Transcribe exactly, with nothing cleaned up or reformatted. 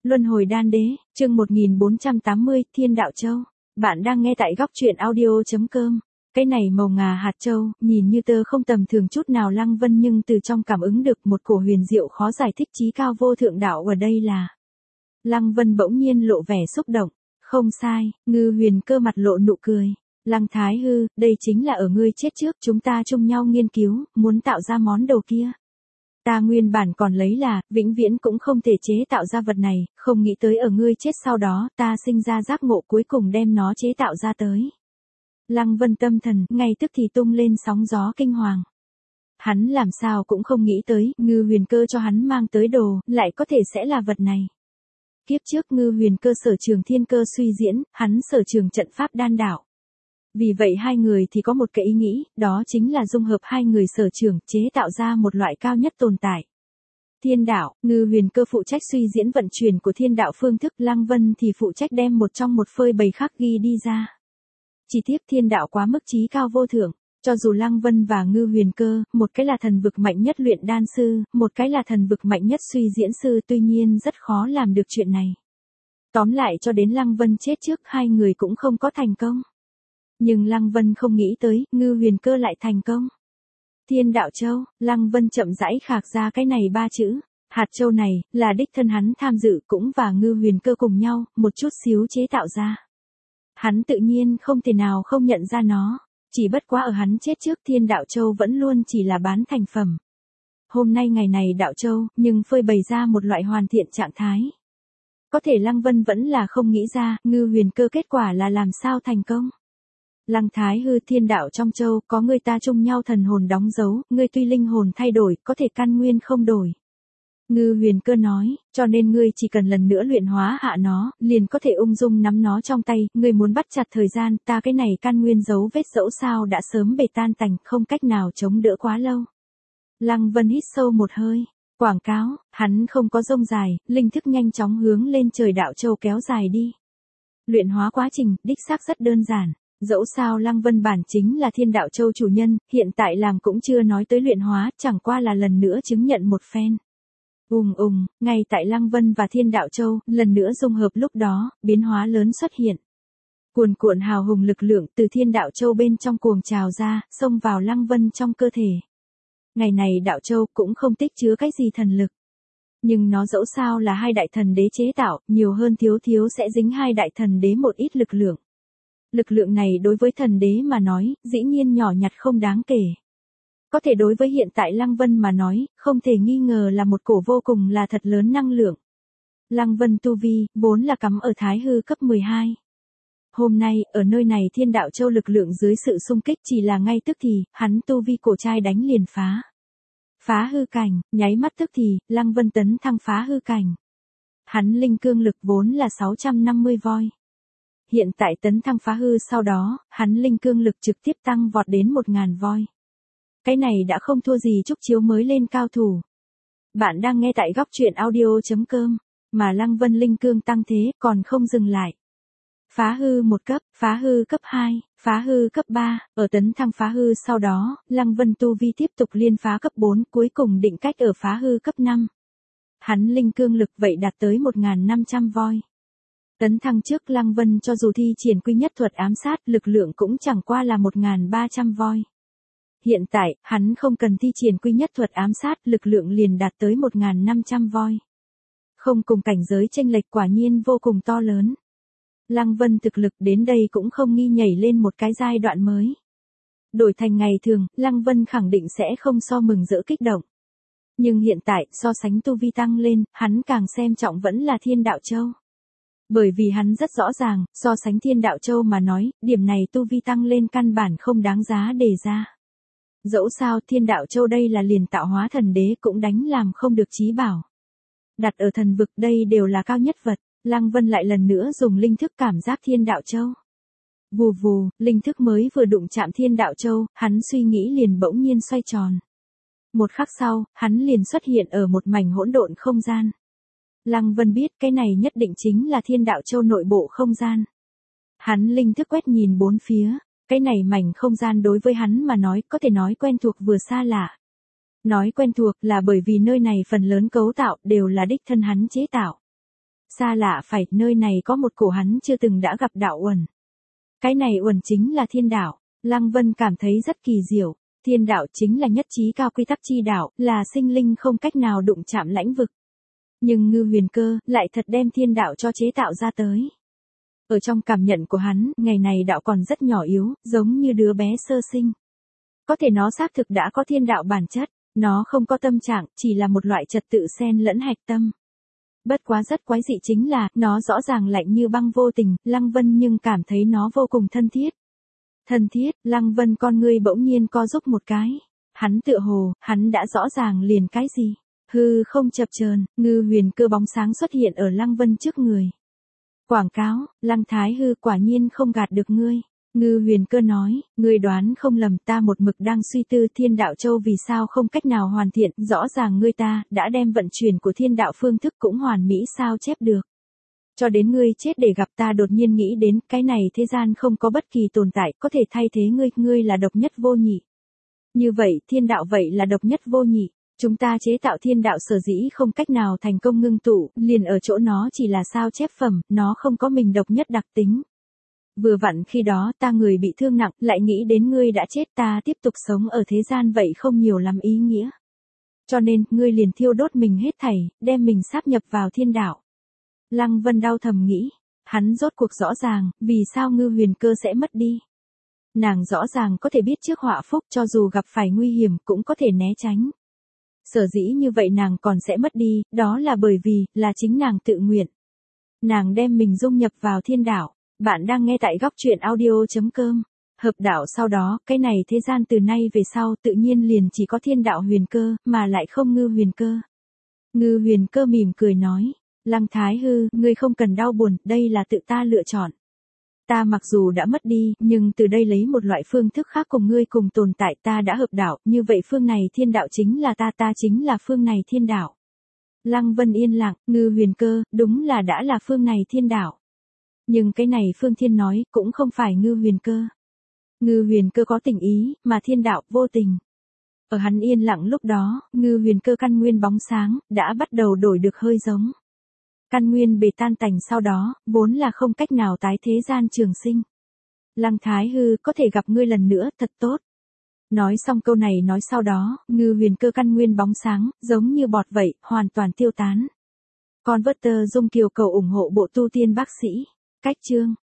Luân hồi đan đế, chương một nghìn bốn trăm tám mươi, Thiên Đạo Châu. Bạn đang nghe tại góc truyện audio.com. Cái này màu ngà hạt châu, nhìn như tơ không tầm thường chút nào Lăng Vân, nhưng từ trong cảm ứng được một cổ huyền diệu khó giải thích chí cao vô thượng đạo ở đây là. Lăng Vân bỗng nhiên lộ vẻ xúc động. Không sai, Ngư Huyền Cơ mặt lộ nụ cười. Lăng Thái Hư, đây chính là ở ngươi chết trước chúng ta chung nhau nghiên cứu, muốn tạo ra món đồ kia. Ta nguyên bản còn lấy là, vĩnh viễn cũng không thể chế tạo ra vật này, không nghĩ tới ở ngươi chết sau đó, ta sinh ra giác ngộ cuối cùng đem nó chế tạo ra tới. Lăng Vân tâm thần, ngay tức thì tung lên sóng gió kinh hoàng. Hắn làm sao cũng không nghĩ tới, Ngư Huyền Cơ cho hắn mang tới đồ, lại có thể sẽ là vật này. Kiếp trước Ngư Huyền Cơ sở trường thiên cơ suy diễn, hắn sở trường trận pháp đan đạo. Vì vậy hai người thì có một cái ý nghĩ, đó chính là dung hợp hai người sở trường, chế tạo ra một loại cao nhất tồn tại. Thiên đạo, Ngư Huyền Cơ phụ trách suy diễn vận chuyển của thiên đạo phương thức, Lăng Vân thì phụ trách đem một trong một phơi bày khắc ghi đi ra. Chỉ tiếp thiên đạo quá mức chí cao vô thượng, cho dù Lăng Vân và Ngư Huyền Cơ, một cái là thần vực mạnh nhất luyện đan sư, một cái là thần vực mạnh nhất suy diễn sư, tuy nhiên rất khó làm được chuyện này. Tóm lại cho đến Lăng Vân chết trước hai người cũng không có thành công. Nhưng Lăng Vân không nghĩ tới, Ngư Huyền Cơ lại thành công. Thiên Đạo Châu, Lăng Vân chậm rãi khạc ra cái này ba chữ. Hạt châu này, là đích thân hắn tham dự cũng và Ngư Huyền Cơ cùng nhau, một chút xíu chế tạo ra. Hắn tự nhiên không thể nào không nhận ra nó. Chỉ bất quá ở hắn chết trước Thiên Đạo Châu vẫn luôn chỉ là bán thành phẩm. Hôm nay ngày này Đạo Châu, nhưng phơi bày ra một loại hoàn thiện trạng thái. Có thể Lăng Vân vẫn là không nghĩ ra, Ngư Huyền Cơ kết quả là làm sao thành công. Lăng Thái Hư, thiên đạo trong châu, có người ta chung nhau thần hồn đóng dấu, ngươi tuy linh hồn thay đổi, có thể căn nguyên không đổi. Ngư Huyền Cơ nói, cho nên ngươi chỉ cần lần nữa luyện hóa hạ nó, liền có thể ung dung nắm nó trong tay, ngươi muốn bắt chặt thời gian, ta cái này căn nguyên dấu vết dẫu sao đã sớm bể tan tành, không cách nào chống đỡ quá lâu. Lăng Vân hít sâu một hơi, quảng cáo, hắn không có rông dài, linh thức nhanh chóng hướng lên trời đạo châu kéo dài đi. Luyện hóa quá trình, đích xác rất đơn giản. Dẫu sao Lăng Vân bản chính là Thiên Đạo Châu chủ nhân, hiện tại làm cũng chưa nói tới luyện hóa, chẳng qua là lần nữa chứng nhận một phen. Ùng ùng, ngay tại Lăng Vân và Thiên Đạo Châu, lần nữa dung hợp lúc đó, biến hóa lớn xuất hiện. Cuồn cuộn hào hùng lực lượng từ Thiên Đạo Châu bên trong cuồng trào ra, xông vào Lăng Vân trong cơ thể. Ngày này Đạo Châu cũng không tích chứa cái gì thần lực. Nhưng nó dẫu sao là hai đại thần đế chế tạo, nhiều hơn thiếu thiếu sẽ dính hai đại thần đế một ít lực lượng. Lực lượng này đối với thần đế mà nói, dĩ nhiên nhỏ nhặt không đáng kể. Có thể đối với hiện tại Lăng Vân mà nói, không thể nghi ngờ là một cổ vô cùng là thật lớn năng lượng. Lăng Vân tu vi, vốn là cắm ở Thái Hư cấp mười hai. Hôm nay, ở nơi này Thiên Đạo Châu lực lượng dưới sự xung kích chỉ là ngay tức thì, hắn tu vi cổ trai đánh liền phá. Phá hư cảnh, nháy mắt tức thì, Lăng Vân tấn thăng phá hư cảnh. Hắn linh cương lực vốn là sáu trăm năm mươi voi. Hiện tại tấn thăng phá hư sau đó, hắn linh cương lực trực tiếp tăng vọt đến một ngàn voi. Cái này đã không thua gì Trúc Chiếu mới lên cao thủ. Bạn đang nghe tại góc truyện audio.com, mà Lăng Vân linh cương tăng thế còn không dừng lại. Phá hư một cấp, phá hư cấp hai, phá hư cấp ba, ở tấn thăng phá hư sau đó, Lăng Vân tu vi tiếp tục liên phá cấp bốn, cuối cùng định cách ở phá hư cấp năm. Hắn linh cương lực vậy đạt tới một nghìn năm trăm voi. Tấn thăng trước Lăng Vân cho dù thi triển quy nhất thuật ám sát, lực lượng cũng chẳng qua là một nghìn ba trăm voi. Hiện tại, hắn không cần thi triển quy nhất thuật ám sát, lực lượng liền đạt tới một nghìn năm trăm voi. Không cùng cảnh giới chênh lệch quả nhiên vô cùng to lớn. Lăng Vân thực lực đến đây cũng không nghi nhảy lên một cái giai đoạn mới. Đổi thành ngày thường, Lăng Vân khẳng định sẽ không so mừng rỡ kích động. Nhưng hiện tại, so sánh tu vi tăng lên, hắn càng xem trọng vẫn là Thiên Đạo Châu. Bởi vì hắn rất rõ ràng, so sánh Thiên Đạo Châu mà nói, điểm này tu vi tăng lên căn bản không đáng giá đề ra. Dẫu sao Thiên Đạo Châu đây là liền tạo hóa thần đế cũng đánh làm không được chí bảo. Đặt ở thần vực đây đều là cao nhất vật, Lăng Vân lại lần nữa dùng linh thức cảm giác Thiên Đạo Châu. Vù vù, linh thức mới vừa đụng chạm Thiên Đạo Châu, hắn suy nghĩ liền bỗng nhiên xoay tròn. Một khắc sau, hắn liền xuất hiện ở một mảnh hỗn độn không gian. Lăng Vân biết cái này nhất định chính là Thiên Đạo Châu nội bộ không gian. Hắn linh thức quét nhìn bốn phía, cái này mảnh không gian đối với hắn mà nói có thể nói quen thuộc vừa xa lạ. Nói quen thuộc là bởi vì nơi này phần lớn cấu tạo đều là đích thân hắn chế tạo. Xa lạ phải, nơi này có một cổ hắn chưa từng đã gặp đạo uẩn. Cái này uẩn chính là thiên đạo. Lăng Vân cảm thấy rất kỳ diệu. Thiên đạo chính là nhất trí cao quy tắc chi đạo, là sinh linh không cách nào đụng chạm lãnh vực. Nhưng Ngư Huyền Cơ lại thật đem thiên đạo cho chế tạo ra tới. Ở trong cảm nhận của hắn, ngày này đạo còn rất nhỏ yếu, giống như đứa bé sơ sinh. Có thể nó xác thực đã có thiên đạo bản chất, nó không có tâm trạng, chỉ là một loại trật tự xen lẫn hạch tâm. Bất quá rất quái dị chính là, nó rõ ràng lạnh như băng vô tình, Lăng Vân nhưng cảm thấy nó vô cùng thân thiết. Thân thiết, Lăng Vân con ngươi bỗng nhiên co rúm một cái. Hắn tựa hồ, hắn đã rõ ràng liền cái gì. Hư không chập chờn, Ngư Huyền Cơ bóng sáng xuất hiện ở Lăng Vân trước người. Quảng cáo, Lăng Thái Hư quả nhiên không gạt được ngươi. Ngư Huyền Cơ nói, ngươi đoán không lầm, ta một mực đang suy tư thiên đạo châu vì sao không cách nào hoàn thiện, rõ ràng ngươi ta đã đem vận chuyển của thiên đạo phương thức cũng hoàn mỹ sao chép được. Cho đến ngươi chết để gặp ta đột nhiên nghĩ đến, cái này thế gian không có bất kỳ tồn tại có thể thay thế ngươi, ngươi là độc nhất vô nhị. Như vậy, thiên đạo vậy là độc nhất vô nhị. Chúng ta chế tạo thiên đạo sở dĩ không cách nào thành công ngưng tụ, liền ở chỗ nó chỉ là sao chép phẩm, nó không có mình độc nhất đặc tính. Vừa vặn khi đó ta người bị thương nặng, lại nghĩ đến ngươi đã chết, ta tiếp tục sống ở thế gian vậy không nhiều lắm ý nghĩa. Cho nên, ngươi liền thiêu đốt mình hết thảy, đem mình sáp nhập vào thiên đạo. Lăng Vân đau thầm nghĩ, hắn rốt cuộc rõ ràng, vì sao Ngư Huyền Cơ sẽ mất đi. Nàng rõ ràng có thể biết trước họa phúc, cho dù gặp phải nguy hiểm cũng có thể né tránh. Sở dĩ như vậy nàng còn sẽ mất đi, đó là bởi vì, là chính nàng tự nguyện. Nàng đem mình dung nhập vào thiên đạo. Bạn đang nghe tại góc truyện audio chấm com. Hợp đạo sau đó, cái này thế gian từ nay về sau tự nhiên liền chỉ có thiên đạo Huyền Cơ, mà lại không Ngư Huyền Cơ. Ngư Huyền Cơ mỉm cười nói, Lăng Thái Hư, ngươi không cần đau buồn, đây là tự ta lựa chọn. Ta mặc dù đã mất đi, nhưng từ đây lấy một loại phương thức khác cùng ngươi cùng tồn tại, ta đã hợp đạo, như vậy phương này thiên đạo chính là ta, ta chính là phương này thiên đạo. Lăng Vân yên lặng, Ngư Huyền Cơ, đúng là đã là phương này thiên đạo. Nhưng cái này Phương Thiên nói, cũng không phải Ngư Huyền Cơ. Ngư Huyền Cơ có tình ý, mà thiên đạo vô tình. Ở hắn yên lặng lúc đó, Ngư Huyền Cơ căn nguyên bóng sáng, đã bắt đầu đổi được hơi giống. Căn nguyên bề tan tành sau đó, vốn là không cách nào tái thế gian trường sinh. Lăng Thái Hư, có thể gặp ngươi lần nữa, thật tốt. Nói xong câu này nói sau đó, Ngư Huyền Cơ căn nguyên bóng sáng, giống như bọt vậy, hoàn toàn tiêu tán. Converter Dung Kiều cầu ủng hộ bộ tu tiên bác sĩ. Cách chương